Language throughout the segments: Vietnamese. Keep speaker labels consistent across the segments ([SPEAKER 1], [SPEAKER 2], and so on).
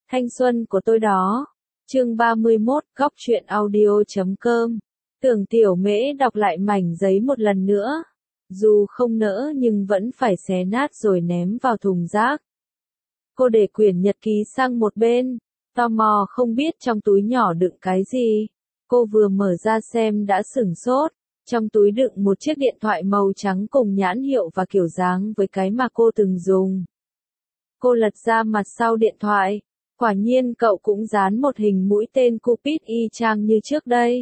[SPEAKER 1] Thanh xuân của tôi đó. Chương 31, góc truyện audio.com. Tưởng Tiểu Mễ đọc lại mảnh giấy một lần nữa. Dù không nỡ nhưng vẫn phải xé nát rồi ném vào thùng rác. Cô để quyển nhật ký sang một bên, tò mò không biết trong túi nhỏ đựng cái gì. Cô vừa mở ra xem đã sửng sốt. Trong túi đựng một chiếc điện thoại màu trắng cùng nhãn hiệu và kiểu dáng với cái mà cô từng dùng. Cô lật ra mặt sau điện thoại. Quả nhiên cậu cũng dán một hình mũi tên Cupid y chang như trước đây.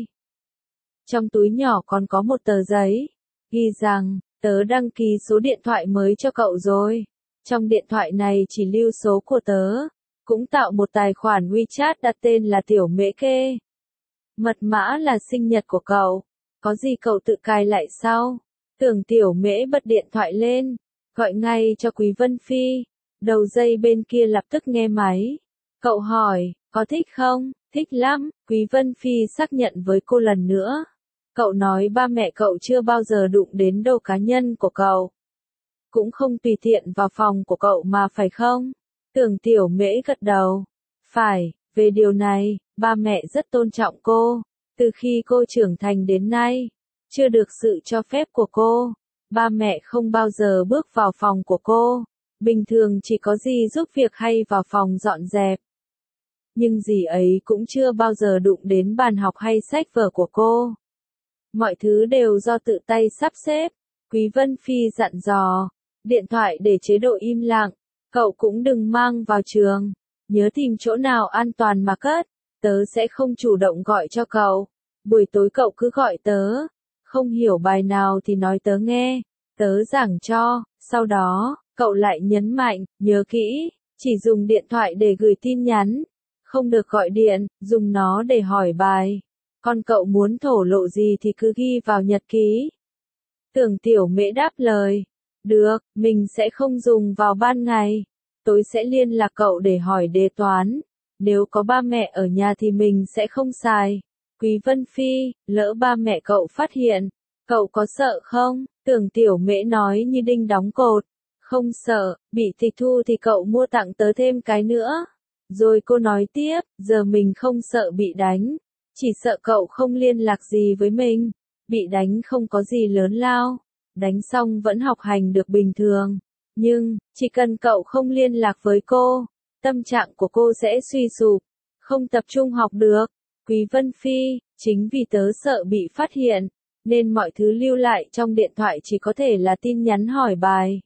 [SPEAKER 1] Trong túi nhỏ còn có một tờ giấy, ghi rằng, tớ đăng ký số điện thoại mới cho cậu rồi. Trong điện thoại này chỉ lưu số của tớ, cũng tạo một tài khoản WeChat đặt tên là Tiểu Mễ Kê. Mật mã là sinh nhật của cậu, có gì cậu tự cài lại sau. Tưởng Tiểu Mễ bật điện thoại lên, gọi ngay cho Quý Vân Phi. Đầu dây bên kia lập tức nghe máy. Cậu hỏi, có thích không? Thích lắm, Quý Vân Phi xác nhận với cô lần nữa. Cậu nói ba mẹ cậu chưa bao giờ đụng đến đồ cá nhân của cậu. Cũng không tùy tiện vào phòng của cậu mà phải không? Tưởng Tiểu Mễ gật đầu. Phải, về điều này, ba mẹ rất tôn trọng cô. Từ khi cô trưởng thành đến nay, chưa được sự cho phép của cô, ba mẹ không bao giờ bước vào phòng của cô. Bình thường chỉ có dì giúp việc hay vào phòng dọn dẹp. Nhưng dì ấy cũng chưa bao giờ đụng đến bàn học hay sách vở của cô. Mọi thứ đều do tự tay sắp xếp. Quý Vân Phi dặn dò, điện thoại để chế độ im lặng, cậu cũng đừng mang vào trường. Nhớ tìm chỗ nào an toàn mà cất, tớ sẽ không chủ động gọi cho cậu. Buổi tối cậu cứ gọi tớ, không hiểu bài nào thì nói tớ nghe, tớ giảng cho. Sau đó, cậu lại nhấn mạnh, nhớ kỹ, chỉ dùng điện thoại để gửi tin nhắn. Không được gọi điện, dùng nó để hỏi bài. Còn cậu muốn thổ lộ gì thì cứ ghi vào nhật ký. Tưởng Tiểu Mễ đáp lời. Được, mình sẽ không dùng vào ban ngày. Tối sẽ liên lạc cậu để hỏi đề toán. Nếu có ba mẹ ở nhà thì mình sẽ không xài. Quý Vân Phi, lỡ ba mẹ cậu phát hiện, cậu có sợ không? Tưởng Tiểu Mễ nói như đinh đóng cột. Không sợ, bị tịch thu thì cậu mua tặng tớ thêm cái nữa. Rồi cô nói tiếp, giờ mình không sợ bị đánh. Chỉ sợ cậu không liên lạc gì với mình. Bị đánh không có gì lớn lao. Đánh xong vẫn học hành được bình thường. Nhưng, chỉ cần cậu không liên lạc với cô, tâm trạng của cô sẽ suy sụp. Không tập trung học được. Quý Vân Phi, chính vì tớ sợ bị phát hiện, nên mọi thứ lưu lại trong điện thoại chỉ có thể là tin nhắn hỏi bài.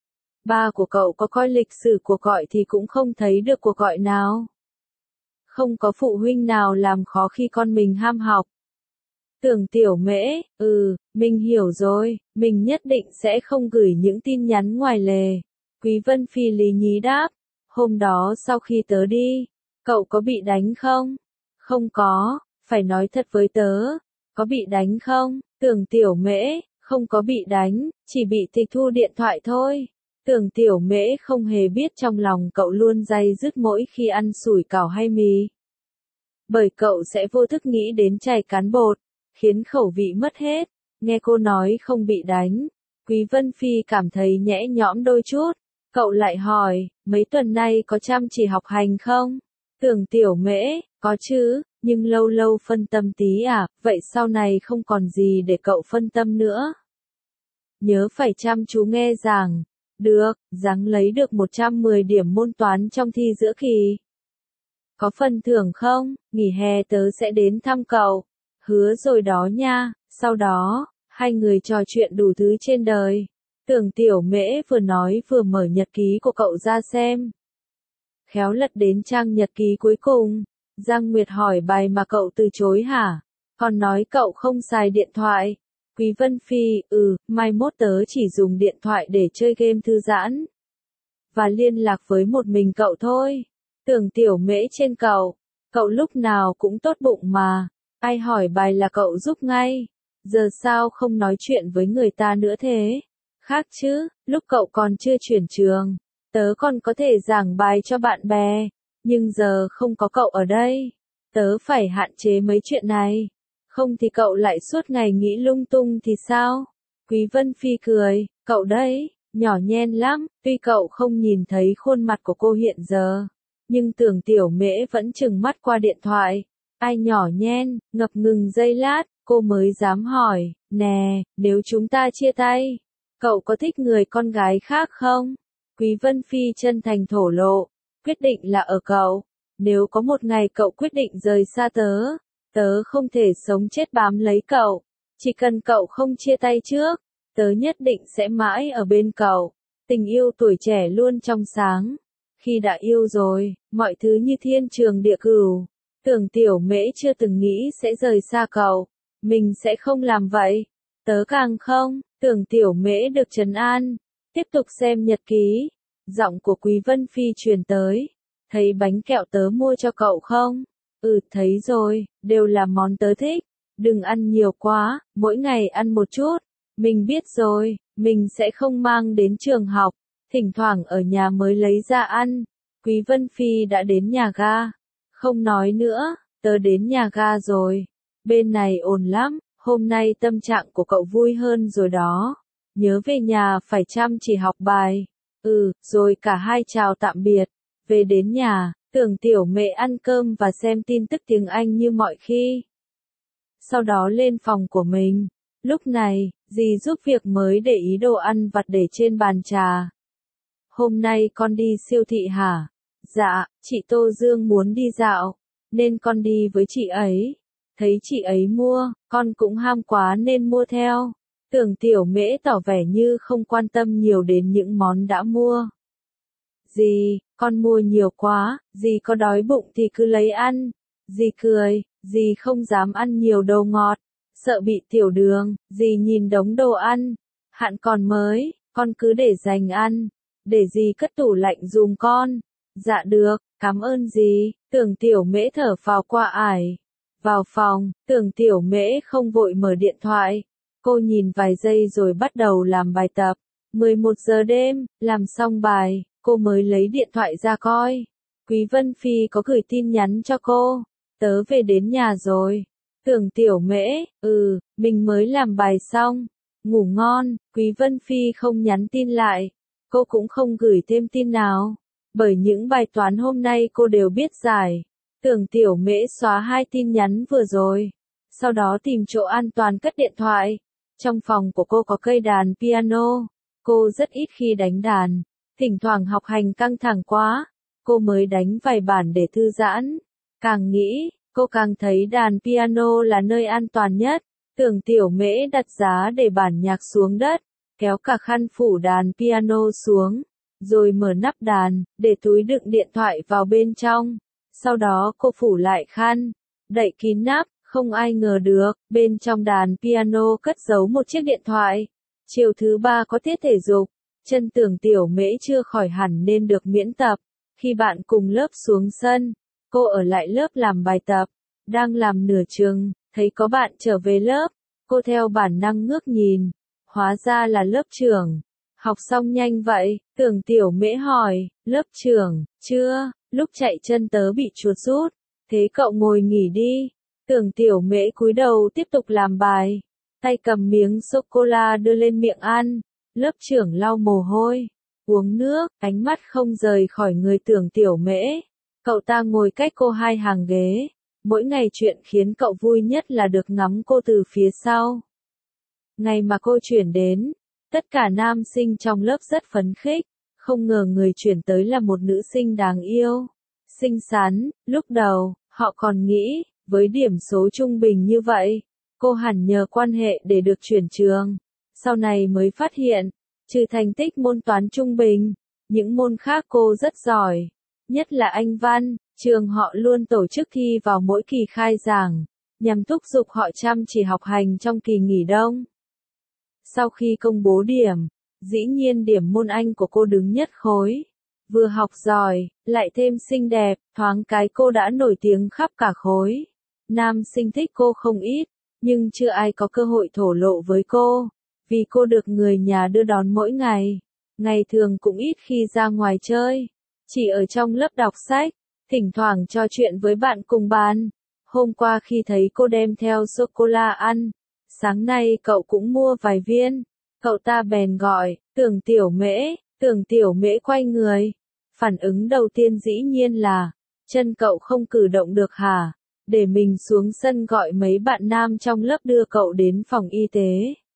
[SPEAKER 1] Ba của cậu có coi lịch sử cuộc gọi thì cũng không thấy được cuộc gọi nào. Không có phụ huynh nào làm khó khi con mình ham học. Tưởng Tiểu Mễ, mình hiểu rồi, mình nhất định sẽ không gửi những tin nhắn ngoài lề. Quý Vân Phi lý nhí đáp, hôm đó sau khi tớ đi, cậu có bị đánh không? Không có, phải nói thật với tớ, có bị đánh không? Tưởng Tiểu Mễ, không có bị đánh, chỉ bị tịch thu điện thoại thôi. Tưởng Tiểu Mễ không hề biết trong lòng cậu luôn day dứt mỗi khi ăn sủi cảo hay mì. Bởi cậu sẽ vô thức nghĩ đến chảy cán bột, khiến khẩu vị mất hết. Nghe cô nói không bị đánh, Quý Vân Phi cảm thấy nhẽ nhõm đôi chút. Cậu lại hỏi, mấy tuần nay có chăm chỉ học hành không? Tưởng Tiểu Mễ, có chứ, nhưng lâu lâu phân tâm tí à, vậy sau này không còn gì để cậu phân tâm nữa. Nhớ phải chăm chú nghe giảng. Được, ráng lấy được 110 điểm môn toán trong thi giữa kỳ. Có phần thưởng không? Nghỉ hè tớ sẽ đến thăm cậu. Hứa rồi đó nha. Sau đó, hai người trò chuyện đủ thứ trên đời. Tưởng Tiểu Mễ vừa nói vừa mở nhật ký của cậu ra xem. Khéo lật đến trang nhật ký cuối cùng. Giang Nguyệt hỏi bài mà cậu từ chối hả? Còn nói cậu không xài điện thoại. Quý Vân Phi, mai mốt tớ chỉ dùng điện thoại để chơi game thư giãn. Và liên lạc với một mình cậu thôi. Tưởng Tiểu Mễ trên cậu lúc nào cũng tốt bụng mà. Ai hỏi bài là cậu giúp ngay. Giờ sao không nói chuyện với người ta nữa thế? Khác chứ, lúc cậu còn chưa chuyển trường, tớ còn có thể giảng bài cho bạn bè. Nhưng giờ không có cậu ở đây. Tớ phải hạn chế mấy chuyện này. Không thì cậu lại suốt ngày nghĩ lung tung thì sao? Quý Vân Phi cười, cậu đấy, nhỏ nhen lắm, tuy cậu không nhìn thấy khuôn mặt của cô hiện giờ. nhưng Tưởng Tiểu Mễ vẫn trừng mắt qua điện thoại. Ai nhỏ nhen, ngập ngừng giây lát, cô mới dám hỏi, nè, nếu chúng ta chia tay, cậu có thích người con gái khác không? Quý Vân Phi chân thành thổ lộ, quyết định là ở cậu. Nếu có một ngày cậu quyết định rời xa tớ, tớ không thể sống chết bám lấy cậu. Chỉ cần cậu không chia tay trước, tớ nhất định sẽ mãi ở bên cậu. Tình yêu tuổi trẻ luôn trong sáng. Khi đã yêu rồi, mọi thứ như thiên trường địa cửu. Tưởng Tiểu Mễ chưa từng nghĩ sẽ rời xa cậu. Mình sẽ không làm vậy. Tớ càng không. Tưởng Tiểu Mễ được trấn an. Tiếp tục xem nhật ký. Giọng của Quý Vân Phi truyền tới. Thấy bánh kẹo tớ mua cho cậu không? Ừ, thấy rồi, đều là món tớ thích. Đừng ăn nhiều quá, mỗi ngày ăn một chút. Mình biết rồi, mình sẽ không mang đến trường học. Thỉnh thoảng ở nhà mới lấy ra ăn. Quý Vân Phi đã đến nhà ga. Không nói nữa, tớ đến nhà ga rồi. Bên này ồn lắm, hôm nay tâm trạng của cậu vui hơn rồi đó. Nhớ về nhà phải chăm chỉ học bài. Ừ, rồi cả hai chào tạm biệt. Về đến nhà, Tưởng Tiểu Mễ ăn cơm và xem tin tức tiếng Anh như mọi khi. Sau đó lên phòng của mình. Lúc này, dì giúp việc mới để ý đồ ăn vặt để trên bàn trà. Hôm nay con đi siêu thị hả? Dạ, chị Tô Dương muốn đi dạo, nên con đi với chị ấy. Thấy chị ấy mua, con cũng ham quá nên mua theo. Tưởng Tiểu Mễ tỏ vẻ như không quan tâm nhiều đến những món đã mua. Dì, con mua nhiều quá, dì có đói bụng thì cứ lấy ăn. Dì cười, dì không dám ăn nhiều đồ ngọt, sợ bị tiểu đường. Dì nhìn đống đồ ăn, hạn còn mới, con cứ để dành ăn, để dì cất tủ lạnh giùm con. Dạ được, cảm ơn dì. Tưởng Tiểu Mễ thở phào qua ải. Vào phòng, Tưởng Tiểu Mễ không vội mở điện thoại. Cô nhìn vài giây rồi bắt đầu làm bài tập. 11 giờ đêm, làm xong bài, cô mới lấy điện thoại ra coi. Quý Vân Phi có gửi tin nhắn cho cô. Tớ về đến nhà rồi. Tưởng Tiểu Mễ, mình mới làm bài xong. Ngủ ngon. Quý Vân Phi không nhắn tin lại. Cô cũng không gửi thêm tin nào. Bởi những bài toán hôm nay cô đều biết giải. Tưởng Tiểu Mễ xóa 2 tin nhắn vừa rồi. Sau đó tìm chỗ an toàn cất điện thoại. Trong phòng của cô có cây đàn piano. Cô rất ít khi đánh đàn. Thỉnh thoảng học hành căng thẳng quá. Cô mới đánh vài bản để thư giãn. Càng nghĩ, cô càng thấy đàn piano là nơi an toàn nhất. Tưởng Tiểu Mễ đặt giá để bản nhạc xuống đất. Kéo cả khăn phủ đàn piano xuống. Rồi mở nắp đàn, để túi đựng điện thoại vào bên trong. Sau đó cô phủ lại khăn, đậy kín nắp, không ai ngờ được, bên trong đàn piano cất giấu một chiếc điện thoại. Chiều thứ 3 có tiết thể dục, chân Tưởng Tiểu Mễ chưa khỏi hẳn nên được miễn tập. Khi bạn cùng lớp xuống sân, cô ở lại lớp làm bài tập. Đang làm nửa chừng, thấy có bạn trở về lớp, cô theo bản năng ngước nhìn. Hóa ra là lớp trưởng. Học xong nhanh vậy, Tưởng Tiểu Mễ hỏi, lớp trưởng, chưa, lúc chạy chân tớ bị chuột rút, thế cậu ngồi nghỉ đi. Tưởng Tiểu Mễ cúi đầu tiếp tục làm bài, tay cầm miếng sô-cô-la đưa lên miệng ăn, lớp trưởng lau mồ hôi, uống nước, ánh mắt không rời khỏi người Tưởng Tiểu Mễ. Cậu ta ngồi cách cô 2 hàng ghế, mỗi ngày chuyện khiến cậu vui nhất là được ngắm cô từ phía sau. Ngày mà cô chuyển đến, tất cả nam sinh trong lớp rất phấn khích, không ngờ người chuyển tới là một nữ sinh đáng yêu, xinh xắn. Lúc đầu, họ còn nghĩ, với điểm số trung bình như vậy, cô hẳn nhờ quan hệ để được chuyển trường. Sau này mới phát hiện, trừ thành tích môn toán trung bình, những môn khác cô rất giỏi, nhất là Anh văn. Trường họ luôn tổ chức thi vào mỗi kỳ khai giảng, nhằm thúc giục họ chăm chỉ học hành trong kỳ nghỉ đông. Sau khi công bố điểm, dĩ nhiên điểm môn Anh của cô đứng nhất khối. Vừa học giỏi, lại thêm xinh đẹp, thoáng cái cô đã nổi tiếng khắp cả khối. Nam sinh thích cô không ít, nhưng chưa ai có cơ hội thổ lộ với cô, vì cô được người nhà đưa đón mỗi ngày. Ngày thường cũng ít khi ra ngoài chơi, chỉ ở trong lớp đọc sách, thỉnh thoảng trò chuyện với bạn cùng bàn. Hôm qua khi thấy cô đem theo sô-cô-la ăn, sáng nay cậu cũng mua vài viên. Cậu ta bèn gọi, Tưởng Tiểu Mễ. Tưởng Tiểu Mễ quay người, Phản ứng đầu tiên dĩ nhiên là, chân cậu không cử động được hả? Để mình xuống sân gọi mấy bạn nam trong lớp đưa cậu đến phòng y tế.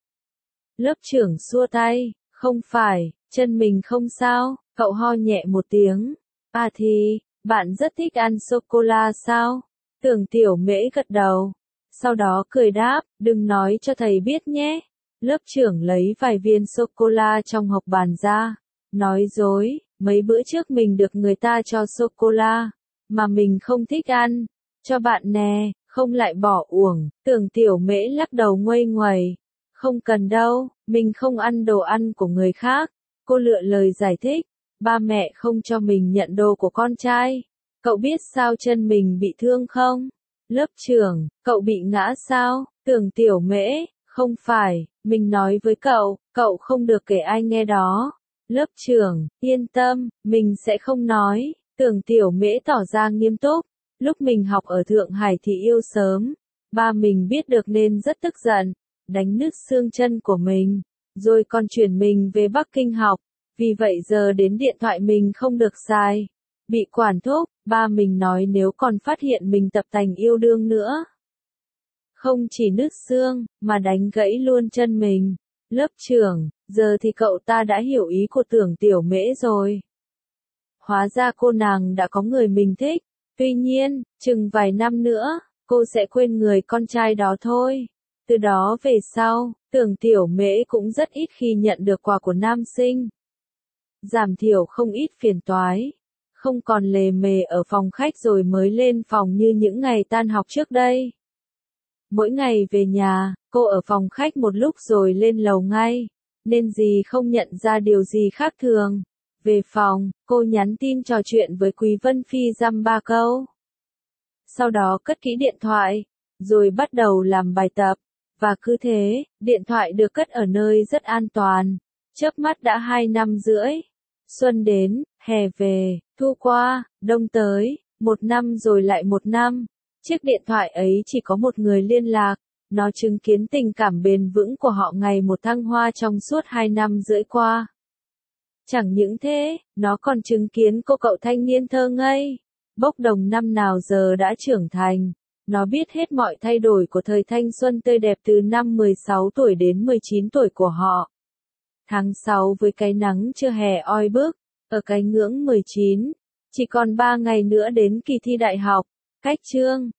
[SPEAKER 1] Lớp trưởng xua tay, không phải, chân mình không sao, cậu ho nhẹ một tiếng. À thì, bạn rất thích ăn sô-cô-la sao? Tưởng Tiểu Mễ gật đầu. Sau đó cười đáp, đừng nói cho thầy biết nhé. Lớp trưởng lấy vài viên sô-cô-la trong hộp bàn ra. Nói dối, mấy bữa trước mình được người ta cho sô-cô-la, mà mình không thích ăn. Cho bạn nè, không lại bỏ uổng. Tưởng Tiểu Mễ lắc đầu nguây nguầy. Không cần đâu, mình không ăn đồ ăn của người khác. Cô lựa lời giải thích. Ba mẹ không cho mình nhận đồ của con trai. Cậu biết sao chân mình bị thương không? Lớp trưởng, cậu bị ngã sao? Tưởng Tiểu Mễ, không phải, mình nói với cậu không được kể ai nghe đó. Lớp trưởng, yên tâm, mình sẽ không nói. Tưởng Tiểu Mễ tỏ ra nghiêm túc. Lúc mình học ở Thượng Hải thì yêu sớm. Ba mình biết được nên rất tức giận, đánh nứt xương chân của mình, rồi còn chuyển mình về Bắc Kinh học. Vì vậy giờ đến điện thoại mình không được xài. Bị quản thúc, ba mình nói nếu còn phát hiện mình tập tành yêu đương nữa. Không chỉ nứt xương, mà đánh gãy luôn chân mình. Lớp trưởng, giờ thì cậu ta đã hiểu ý của Tưởng Tiểu Mễ rồi. Hóa ra cô nàng đã có người mình thích. Tuy nhiên, chừng vài năm nữa, cô sẽ quên người con trai đó thôi. Từ đó về sau, Tưởng Tiểu Mễ cũng rất ít khi nhận được quà của nam sinh. Giảm thiểu không ít phiền toái. Không còn lề mề ở phòng khách rồi mới lên phòng như những ngày tan học trước đây. Mỗi ngày về nhà, cô ở phòng khách một lúc rồi lên lầu ngay, nên dì không nhận ra điều gì khác thường. Về phòng, cô nhắn tin trò chuyện với Quý Vân Phi dăm ba câu. Sau đó cất kỹ điện thoại, rồi bắt đầu làm bài tập. Và cứ thế, điện thoại được cất ở nơi rất an toàn. Chớp mắt đã 2 năm rưỡi. Xuân đến, hè về, thu qua, đông tới, 1 năm rồi lại 1 năm. Chiếc điện thoại ấy chỉ có một người liên lạc. Nó chứng kiến tình cảm bền vững của họ ngày một thăng hoa trong suốt 2 năm rưỡi qua. Chẳng những thế, nó còn chứng kiến cô cậu thanh niên thơ ngây, bốc đồng năm nào giờ đã trưởng thành. Nó biết hết mọi thay đổi của thời thanh xuân tươi đẹp từ năm 16 tuổi đến 19 tuổi của họ. Tháng 6 với cái nắng trưa hè oi bức, ở cái ngưỡng 19, chỉ còn 3 ngày nữa đến kỳ thi đại học. Cách chương